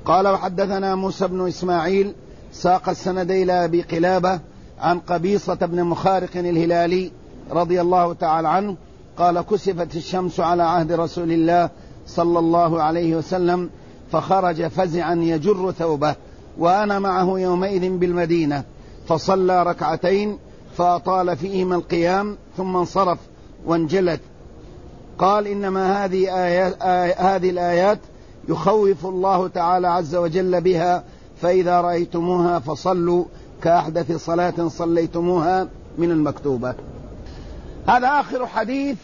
قال وحدثنا موسى بن إسماعيل ساق السند إلى أبي قلابة عن قبيصة بن مخارق الهلالي رضي الله تعالى عنه قال كسفت الشمس على عهد رسول الله صلى الله عليه وسلم فخرج فزعا يجر ثوبه وأنا معه يومئذ بالمدينة فصلى ركعتين فأطال فيهما القيام ثم انصرف وانجلت. قال إنما هذه الآيات يخوف الله تعالى عز وجل بها فإذا رأيتموها فصلوا كأحدث صلاة صليتموها من المكتوبة. هذا آخر حديث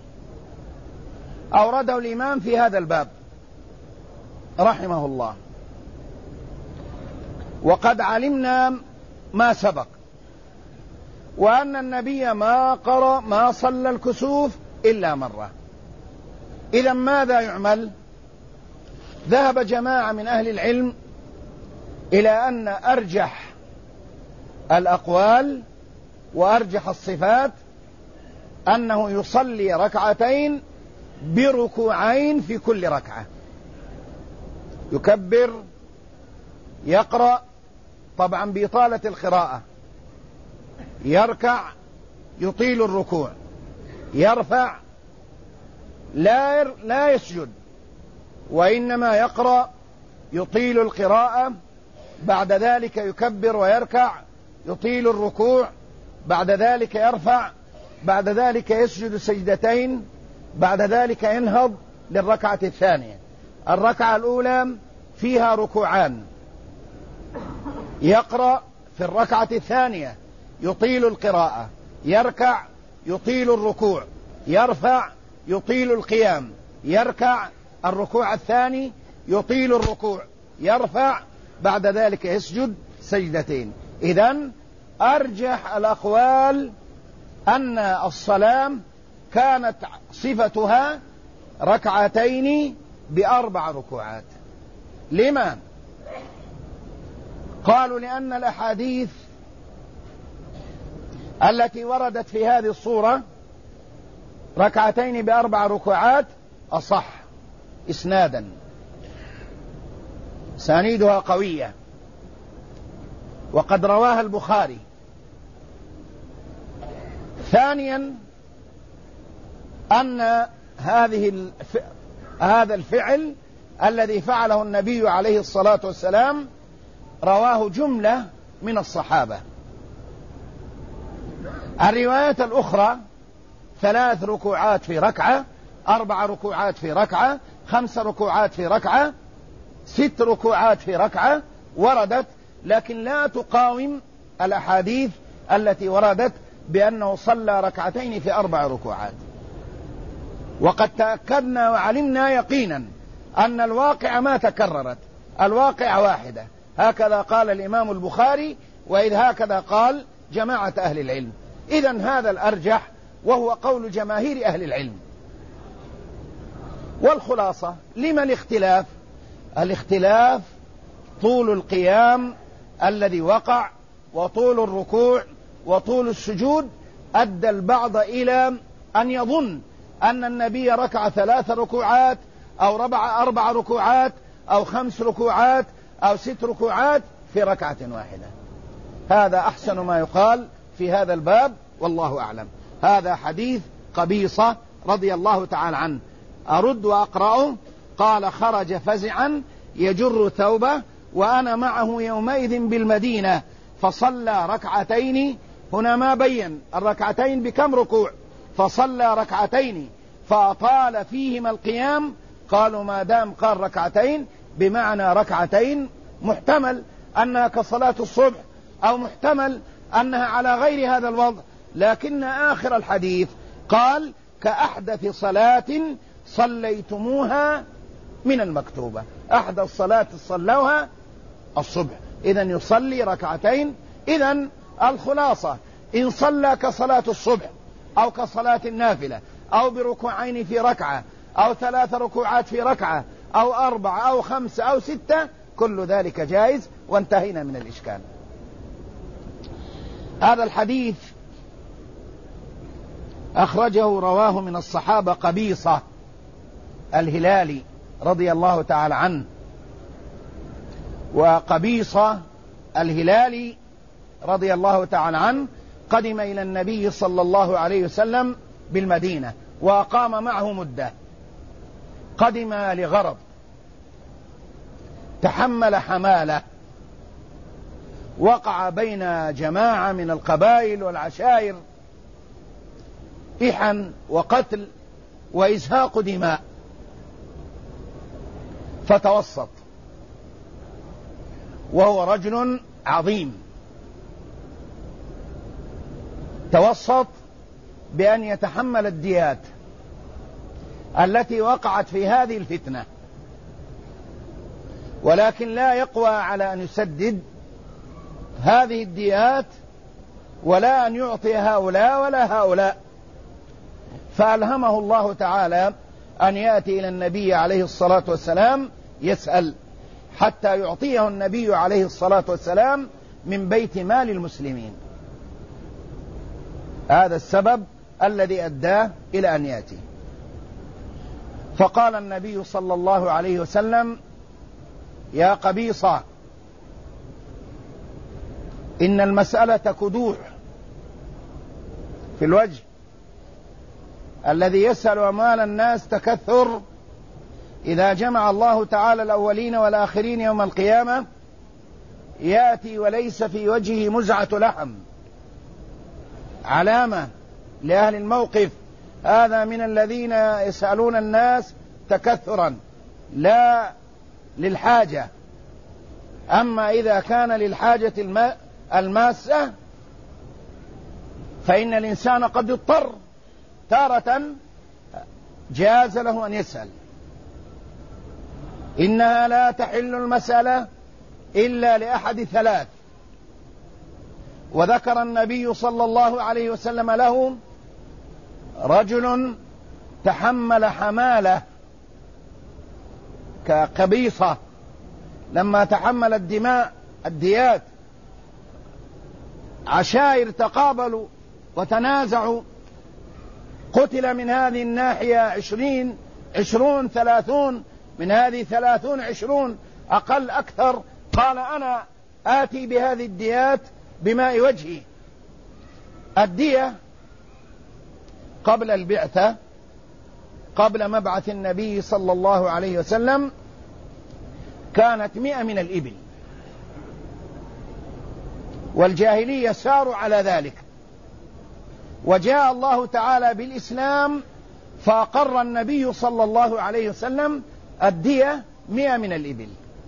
أورده الإمام في هذا الباب رحمه الله. وقد علمنا ما سبق وأن النبي ما صلى الكسوف إلا مرة. إذا ماذا يعمل؟ ذهب جماعة من أهل العلم إلى أن أرجح الأقوال وأرجح الصفات أنه يصلي ركعتين بركوعين في كل ركعة، يكبر يقرأ طبعا بإطالة القراءة، يركع يطيل الركوع، يرفع لا يسجد وإنما يقرأ يطيل القراءة، بعد ذلك يكبر ويركع يطيل الركوع، بعد ذلك يرفع، بعد ذلك يسجد سجدتين، بعد ذلك ينهض للركعة الثانية. الركعة الأولى فيها ركوعان، يقرأ في الركعة الثانية يطيل القراءة، يركع يطيل الركوع، يرفع يطيل القيام، يركع الركوع الثاني يطيل الركوع، يرفع، بعد ذلك يسجد سجدتين. إذن أرجح الأقوال أن الصلاة كانت صفتها ركعتين بأربع ركوعات. لما؟ قالوا لأن الأحاديث التي وردت في هذه الصورة ركعتين بأربع ركوعات أصح إسنادا، سانيدها قوية، وقد رواها البخاري. ثانيا أن هذا الفعل الذي فعله النبي عليه الصلاة والسلام رواه جملة من الصحابة. الروايات الأخرى 3 ركوعات في ركعة، 4 ركوعات في ركعة، 5 ركوعات في ركعة، 6 ركوعات في ركعة وردت، لكن لا تقاوم الأحاديث التي وردت بأنه صلى ركعتين في 4 ركوعات. وقد تأكدنا وعلمنا يقينا أن الواقع ما تكررت، الواقع واحدة، هكذا قال الإمام البخاري، وإذ هكذا قال جماعة أهل العلم. إذن هذا الأرجح وهو قول جماهير أهل العلم. والخلاصة لما الاختلاف؟ الاختلاف طول القيام الذي وقع وطول الركوع وطول السجود أدى البعض إلى أن يظن أن النبي ركع 3 ركوعات أو 4 ركوعات أو 5 ركوعات أو 6 ركوعات في ركعة واحدة. هذا أحسن ما يقال في هذا الباب والله أعلم. هذا حديث قبيصة رضي الله تعالى عنه. أرد وأقرأه. قال خرج فزعا يجر ثوبه وأنا معه يومئذ بالمدينة فصلى ركعتين. هنا ما بين الركعتين بكم ركوع، فصلى ركعتين فأطال فيهما القيام. قالوا ما دام قال ركعتين بمعنى ركعتين محتمل أنها كصلاة الصبح أو محتمل أنها على غير هذا الوضع، لكن آخر الحديث قال كأحدث صلاة صليتموها من المكتوبة. أحدث صلاة صلوها الصبح، إذن يصلي ركعتين. إذن الخلاصة إن صلى كصلاة الصبح أو كصلاة النافلة أو بركوعين في ركعة أو 3 ركوعات في ركعة أو 4 أو 5 أو 6 كل ذلك جائز، وانتهينا من الإشكال. هذا الحديث أخرجه رواه من الصحابة قبيصة الهلالي رضي الله تعالى عنه. وقبيصة الهلالي رضي الله تعالى عنه قدم إلى النبي صلى الله عليه وسلم بالمدينة وأقام معه مدة. قدم لغرض، تحمل حمالة، وقع بين جماعة من القبائل والعشائر إحن وقتل وإزهاق دماء، فتوسط، وهو رجل عظيم، توسط بأن يتحمل الديات التي وقعت في هذه الفتنة، ولكن لا يقوى على أن يسدد هذه الديات ولا أن يعطي هؤلاء ولا هؤلاء، فألهمه الله تعالى أن يأتي إلى النبي عليه الصلاة والسلام يسأل حتى يعطيه النبي عليه الصلاة والسلام من بيت مال المسلمين. هذا السبب الذي أداه إلى أن يأتي. فقال النبي صلى الله عليه وسلم: يا قبيصة، إن المسألة كدوح في الوجه، الذي يسأل أموال الناس تكثر، إذا جمع الله تعالى الأولين والآخرين يوم القيامة يأتي وليس في وجهه مزعة لحم، علامة لأهل الموقف: هذا من الذين يسألون الناس تكثرا لا للحاجة. أما إذا كان للحاجة الماسة فإن الإنسان قد اضطر، تارة جاز له أن يسأل. إنها لا تحل المسألة إلا لأحد ثلاث، وذكر النبي صلى الله عليه وسلم له رجل تحمل حمالة كقبيصة، لما تحمل الديات، عشائر تقابلوا وتنازعوا، قتل من هذه الناحية 20 30، من هذه 30 20، أقل أكثر. قال: أنا آتي بهذه الديات بماء وجهي. الدية قبل البعثة، قبل مبعث النبي صلى الله عليه وسلم، كانت 100 من الإبل، والجاهلية ساروا على ذلك، وجاء الله تعالى بالإسلام فأقر النبي صلى الله عليه وسلم الدية 100 من الإبل.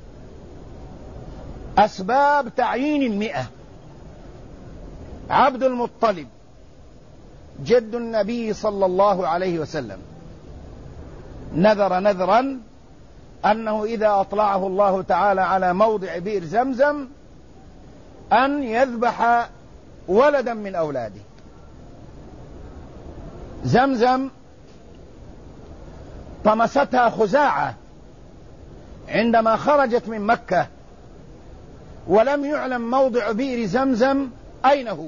أسباب تعيين 100: عبد المطلب جد النبي صلى الله عليه وسلم نذر نذرا أنه إذا أطلعه الله تعالى على موضع بئر زمزم أن يذبح ولدا من أولاده. زمزم طمستها خزاعة عندما خرجت من مكة، ولم يعلم موضع بئر زمزم أين هو،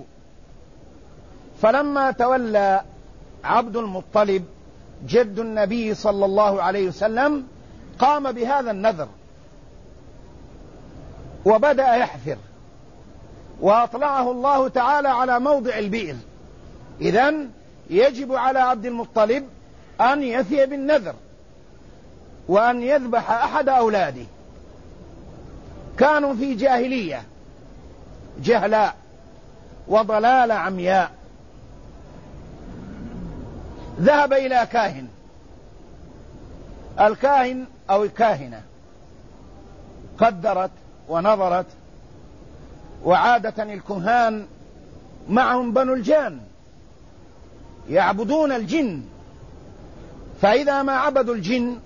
فلما تولى عبد المطلب جد النبي صلى الله عليه وسلم قام بهذا النذر وبدأ يحفر، وأطلعه الله تعالى على موضع البئر. إذن يجب على عبد المطلب أن يفي بالنذر وأن يذبح أحد أولاده. كانوا في جاهلية، جهلاء وضلال عمياء. ذهب إلى كاهن، الكاهن أو الكاهنة قدرت ونظرت، وعادة الكهان معهم بنو الجان يعبدون الجن، فإذا ما عبدوا الجن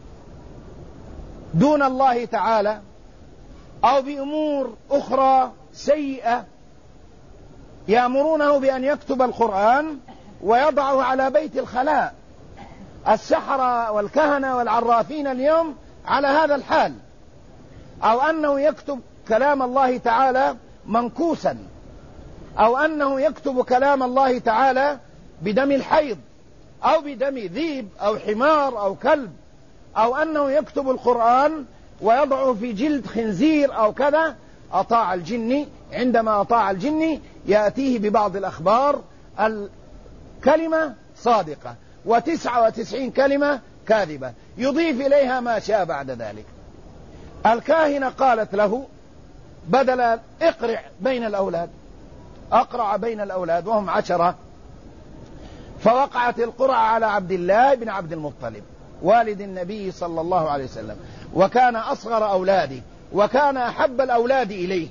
دون الله تعالى أو بأمور أخرى سيئة يأمرونه بأن يكتب القرآن ويضعه على بيت الخلاء. السحرة والكهنة والعرافين اليوم على هذا الحال، أو أنه يكتب كلام الله تعالى منكوسا، أو أنه يكتب كلام الله تعالى بدم الحيض أو بدم ذيب أو حمار أو كلب، أو أنه يكتب القرآن ويضعه في جلد خنزير أو كذا، أطاع الجني. عندما أطاع الجني يأتيه ببعض الأخبار الكلمة صادقة 99 كلمة كاذبة، يضيف إليها ما شاء بعد ذلك. الكاهنة قالت له بدل اقرع بين الأولاد، أقرع بين الأولاد وهم 10، فوقعت القرعة على عبد الله بن عبد المطلب والد النبي صلى الله عليه وسلم، وكان أصغر أولاده وكان أحب الأولاد إليه.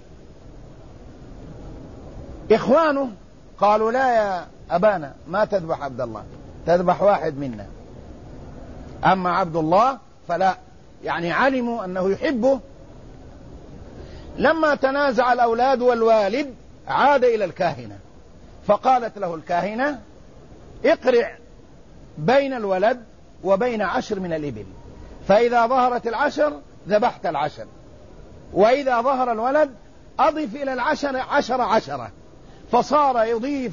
إخوانه قالوا لا يا أبانا ما تذبح عبد الله، تذبح واحد منا، أما عبد الله فلا، يعني علموا أنه يحبه. لما تنازع الأولاد والوالد عاد إلى الكاهنة، فقالت له الكاهنة اقرع بين الولد وبين 10 من الإبل، فإذا ظهرت 10 ذبحت 10، وإذا ظهر الولد أضف إلى 10 فصار يضيف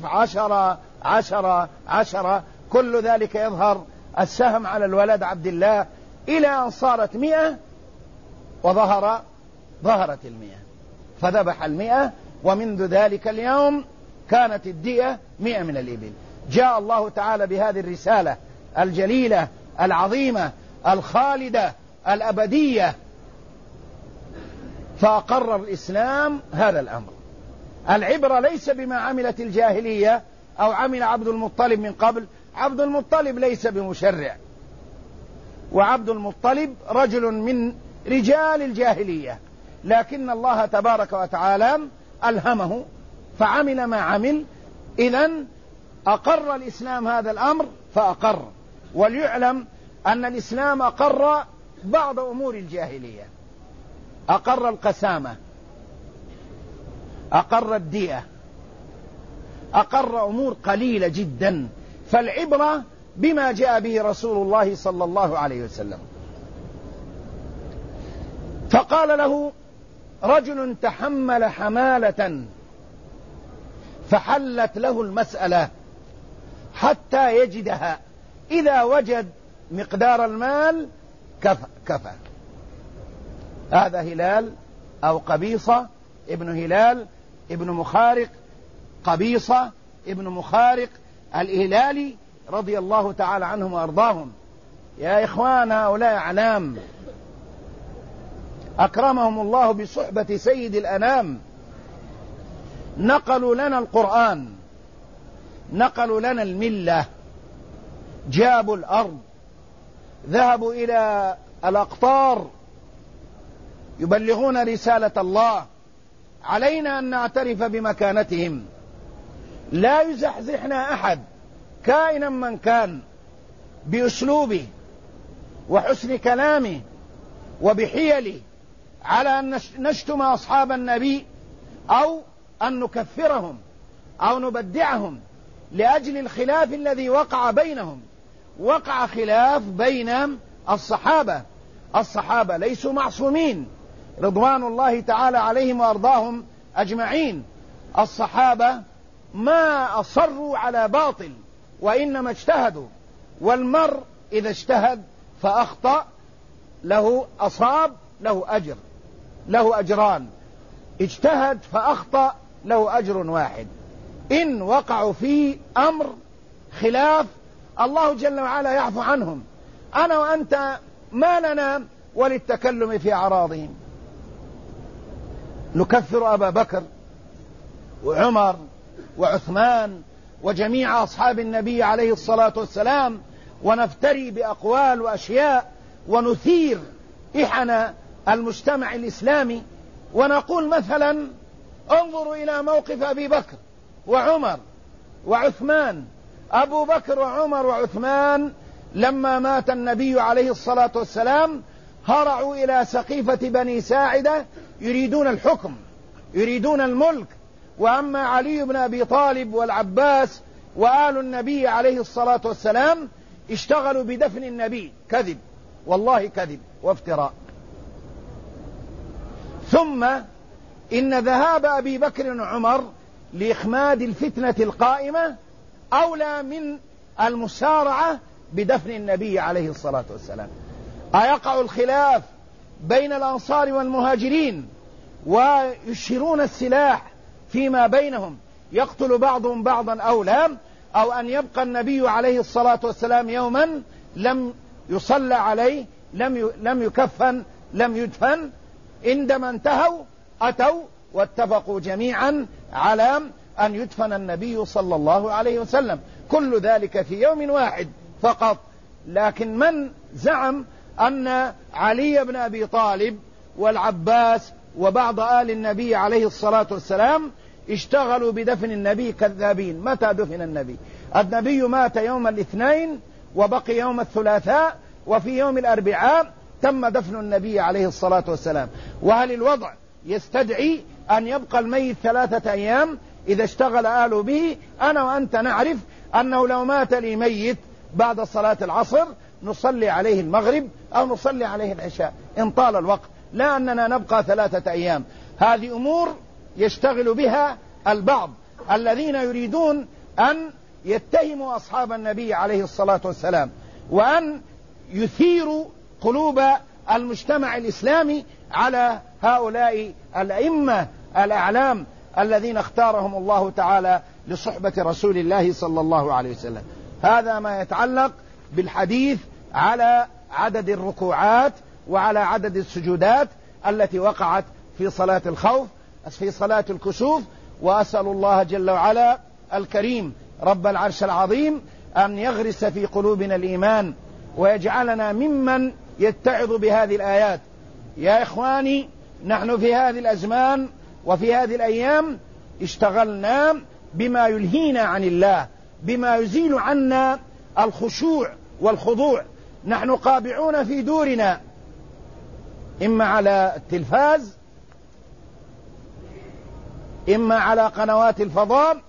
10 كل ذلك يظهر السهم على الولد عبد الله إلى أن صارت 100 ظهرت 100، فذبح 100، ومنذ ذلك اليوم كانت الدية 100 من الإبل. جاء الله تعالى بهذه الرسالة الجليلة العظيمة الخالدة الأبدية، فأقرر الإسلام هذا الأمر. العبرة ليس بما عملت الجاهلية أو عمل عبد المطلب من قبل، عبد المطلب ليس بمشرع، وعبد المطلب رجل من رجال الجاهلية، لكن الله تبارك وتعالى ألهمه فعمل ما عمل. إذن أقر الإسلام هذا الأمر فأقر. وليعلم أن الإسلام أقر بعض أمور الجاهلية، أقر القسامة، أقر الدية، أقر أمور قليلة جدا. فالعبرة بما جاء به رسول الله صلى الله عليه وسلم. فقال له رجل تحمل حمالة فحلت له المسألة حتى يجدها، إذا وجد مقدار المال كفى. هذا هلال أو قبيصة ابن هلال ابن مخارق، قبيصة ابن مخارق الهلالي رضي الله تعالى عنهم وأرضاهم. يا إخوان هؤلاء أعلام أكرمهم الله بصحبة سيد الأنام، نقلوا لنا القرآن، نقلوا لنا الملة، جابوا الأرض، ذهبوا إلى الأقطار يبلغون رسالة الله. علينا أن نعترف بمكانتهم، لا يزحزحنا أحد كائنا من كان بأسلوبه وحسن كلامه وبحيله على أن نشتم أصحاب النبي أو أن نكفرهم أو نبدعهم لأجل الخلاف الذي وقع بينهم. وقع خلاف بين الصحابة، الصحابة ليسوا معصومين رضوان الله تعالى عليهم وأرضاهم أجمعين. الصحابة ما أصروا على باطل وإنما اجتهدوا، والمرء إذا اجتهد فأخطأ له أصاب له أجر، له أجران، اجتهد فأخطأ له أجر واحد. إن وقعوا في أمر خلاف الله جل وعلا يعفو عنهم. أنا وأنت ما لنا وللتكلم في أعراضهم. نكفر أبا بكر وعمر وعثمان وجميع أصحاب النبي عليه الصلاة والسلام، ونفتري بأقوال وأشياء ونثير إحنا المجتمع الإسلامي، ونقول مثلا انظروا إلى موقف أبي بكر وعمر وعثمان. أبو بكر وعمر وعثمان لما مات النبي عليه الصلاة والسلام هرعوا إلى سقيفة بني ساعدة يريدون الحكم، يريدون الملك. وأما علي بن أبي طالب والعباس وآل النبي عليه الصلاة والسلام اشتغلوا بدفن النبي. كذب، والله كذب وافتراء. ثم إن ذهاب أبي بكر وعمر لإخماد الفتنة القائمة أولى من المسارعة بدفن النبي عليه الصلاة والسلام. أيقع الخلاف بين الأنصار والمهاجرين ويشيرون السلاح فيما بينهم، يقتل بعضهم بعضا أو لا، أو أن يبقى النبي عليه الصلاة والسلام يوما لم يصلى عليه، لم يكفن، لم يدفن. عندما انتهوا أتوا واتفقوا جميعا على أن يدفن النبي صلى الله عليه وسلم، كل ذلك في يوم واحد فقط. لكن من زعم أن علي بن أبي طالب والعباس وبعض آل النبي عليه الصلاة والسلام اشتغلوا بدفن النبي كذابين. متى دفن النبي؟ النبي مات يوم الاثنين وبقي يوم الثلاثاء، وفي يوم الأربعاء تم دفن النبي عليه الصلاة والسلام. وهل الوضع يستدعي أن يبقى الميت 3 أيام إذا اشتغل آله به؟ أنا وأنت نعرف أنه لو مات لي ميت بعد صلاة العصر نصلي عليه المغرب أو نصلي عليه العشاء إن طال الوقت، لا أننا نبقى 3 أيام. هذه أمور يشتغل بها البعض الذين يريدون أن يتهموا أصحاب النبي عليه الصلاة والسلام، وأن يثيروا قلوب المجتمع الإسلامي على هؤلاء الأئمة الأعلام الذين اختارهم الله تعالى لصحبة رسول الله صلى الله عليه وسلم. هذا ما يتعلق بالحديث على عدد الركوعات وعلى عدد السجودات التي وقعت في صلاة الخوف، في صلاة الكسوف. وأسأل الله جل وعلا الكريم رب العرش العظيم أن يغرس في قلوبنا الإيمان ويجعلنا ممن يتعظ بهذه الآيات. يا إخواني، نحن في هذه الأزمان وفي هذه الأيام اشتغلنا بما يلهينا عن الله، بما يزيل عنا الخشوع والخضوع. نحن قابعون في دورنا، إما على التلفاز، إما على قنوات الفضاء،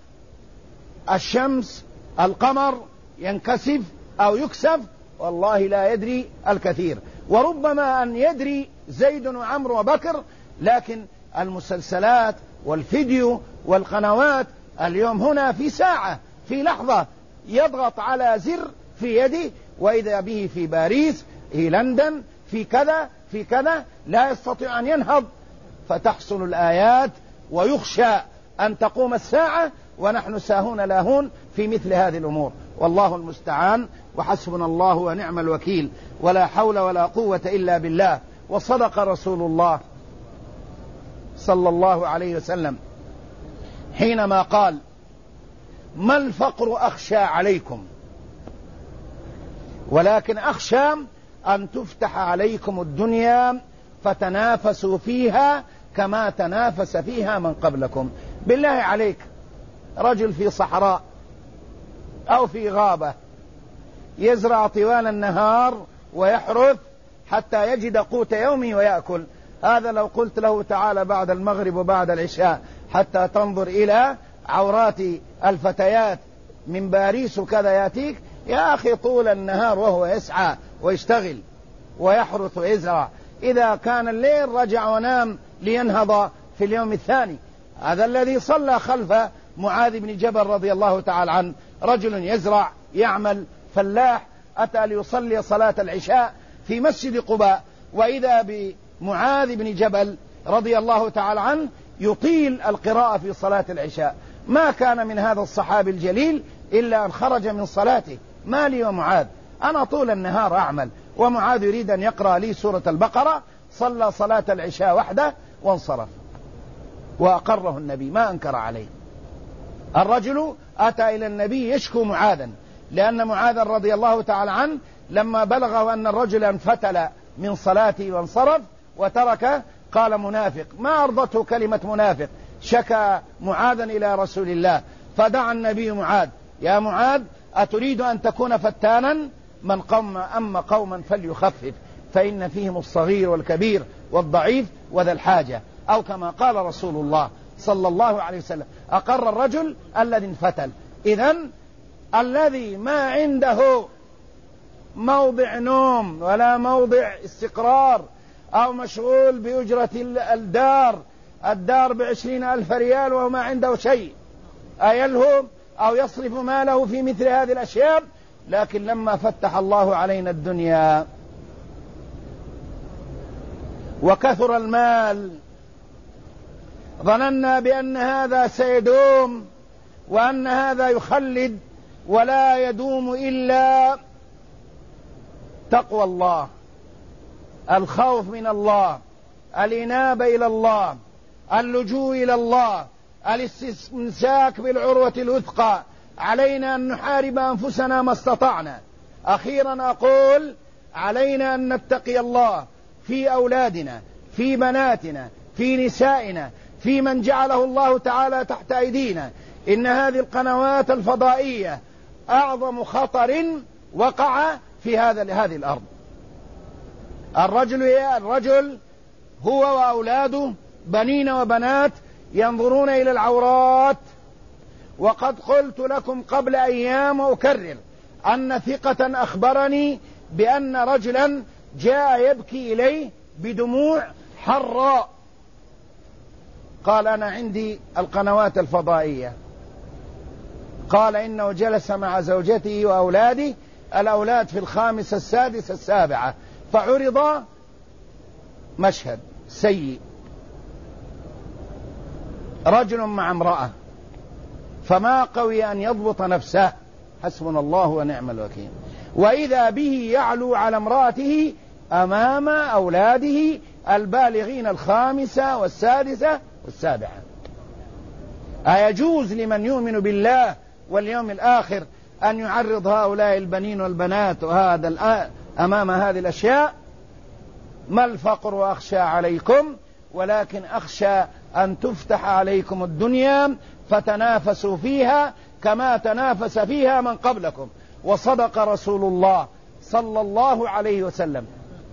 الشمس، القمر ينكسف أو يكسف، والله لا يدري الكثير، وربما أن يدري زيد وعمرو وبكر. لكن المسلسلات والفيديو والقنوات اليوم هنا في ساعة، في لحظة يضغط على زر في يده وإذا به في باريس، في لندن، في كذا في كذا، لا يستطيع أن ينهض، فتحصل الآيات ويخشى أن تقوم الساعة ونحن ساهون لاهون في مثل هذه الأمور. والله المستعان، وحسبنا الله ونعم الوكيل، ولا حول ولا قوة إلا بالله. وصدق رسول الله صلى الله عليه وسلم حينما قال: ما الفقر أخشى عليكم، ولكن أخشى أن تفتح عليكم الدنيا فتنافسوا فيها كما تنافس فيها من قبلكم. بالله عليك، رجل في صحراء أو في غابة يزرع طوال النهار ويحرث حتى يجد قوت يومه ويأكل، هذا لو قلت له تعالى بعد المغرب وبعد العشاء حتى تنظر إلى عورات الفتيات من باريس وكذا يأتيك، يا أخي طول النهار وهو يسعى ويشتغل ويحرث ويزرع، إذا كان الليل رجع ونام لينهض في اليوم الثاني. هذا الذي صلى خلف معاذ بن جبل رضي الله تعالى عنه، رجل يزرع يعمل فلاح، أتى ليصلي صلاة العشاء في مسجد قباء، وإذا بمعاذ بن جبل رضي الله تعالى عنه يطيل القراءة في صلاة العشاء. ما كان من هذا الصحابي الجليل إلا أن خرج من صلاته: ما لي ومعاذ، أنا طول النهار أعمل، ومعاذ يريد أن يقرأ لي سورة البقرة. صلى صلاة العشاء وحده وانصرف، وأقره النبي، ما أنكر عليه. الرجل أتى إلى النبي يشكو معاذا، لأن معاذ رضي الله تعالى عنه لما بلغه أن الرجل انفتل من صلاته وانصرف وترك قال: منافق. ما أرضته كلمة منافق، شكى معاذا إلى رسول الله، فدعا النبي معاذ: يا معاذ، أتريد أن تكون فتانا؟ من قوم أما قوما فليخفف، فإن فيهم الصغير والكبير والضعيف وذا الحاجة، أو كما قال رسول الله صلى الله عليه وسلم. أقر الرجل الذي انفتل. إذن الذي ما عنده موضع نوم ولا موضع استقرار، أو مشغول بأجرة الدار ب20,000 ريال وهو ما عنده شيء، أيلهو أو يصرف ماله في مثل هذه الأشياء. لكن لما فتح الله علينا الدنيا وكثر المال، ظننا بأن هذا سيدوم وأن هذا يخلد، ولا يدوم إلا تقوى الله، الخوف من الله، الإنابة إلى الله، اللجوء إلى الله، الاستمساك بالعروة الوثقى. علينا أن نحارب أنفسنا ما استطعنا. أخيرا أقول علينا أن نتقي الله في أولادنا، في بناتنا، في نسائنا، في من جعله الله تعالى تحت أيدينا. إن هذه القنوات الفضائية أعظم خطر وقع في هذه الأرض. الرجل هو وأولاده بنين وبنات ينظرون إلى العورات. وقد قلت لكم قبل أيام وأكرر أن ثقة أخبرني بأن رجلا جاء يبكي إليه بدموع حراء، قال أنا عندي القنوات الفضائية، قال إنه جلس مع زوجته وأولاده، الأولاد في الخامسة السادسة السابعة، فعرض مشهد سيء، رجل مع امرأة، فما قوي أن يضبط نفسه، حسبنا الله ونعم الوكيل، وإذا به يعلو على امرأته أمام أولاده البالغين الخامسة والسادسة والسابعة. أيجوز لمن يؤمن بالله واليوم الآخر أن يعرض هؤلاء البنين والبنات وهذا أمام هذه الأشياء؟ ما الفقر وأخشى عليكم، ولكن أخشى أن تفتح عليكم الدنيا فتنافسوا فيها كما تنافس فيها من قبلكم. وصدق رسول الله صلى الله عليه وسلم: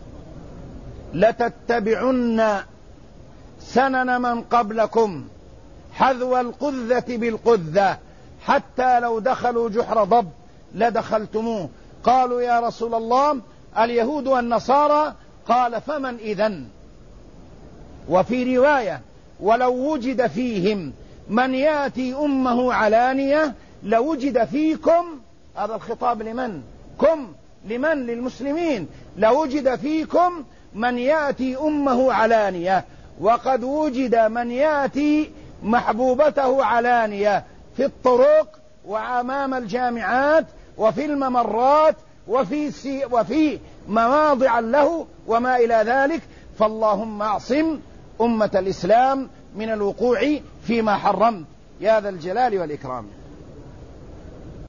لتتبعن سنن من قبلكم حذو القذة بالقذة حتى لو دخلوا جحر ضب لدخلتموه. قالوا يا رسول الله اليهود والنصارى؟ قال فمن إذن؟ وفي رواية: ولو وجد فيهم من يأتي أمه علانية لوجد فيكم. هذا الخطاب لمن؟ لمن؟ للمسلمين. لوجد فيكم من يأتي أمه علانية. وقد وجد من يأتي محبوبته علانية في الطرق وأمام الجامعات وفي الممرات وفي مواضع له وما إلى ذلك. فاللهم اعصم أمة الإسلام من الوقوع فيما حرمت يا ذا الجلال والإكرام.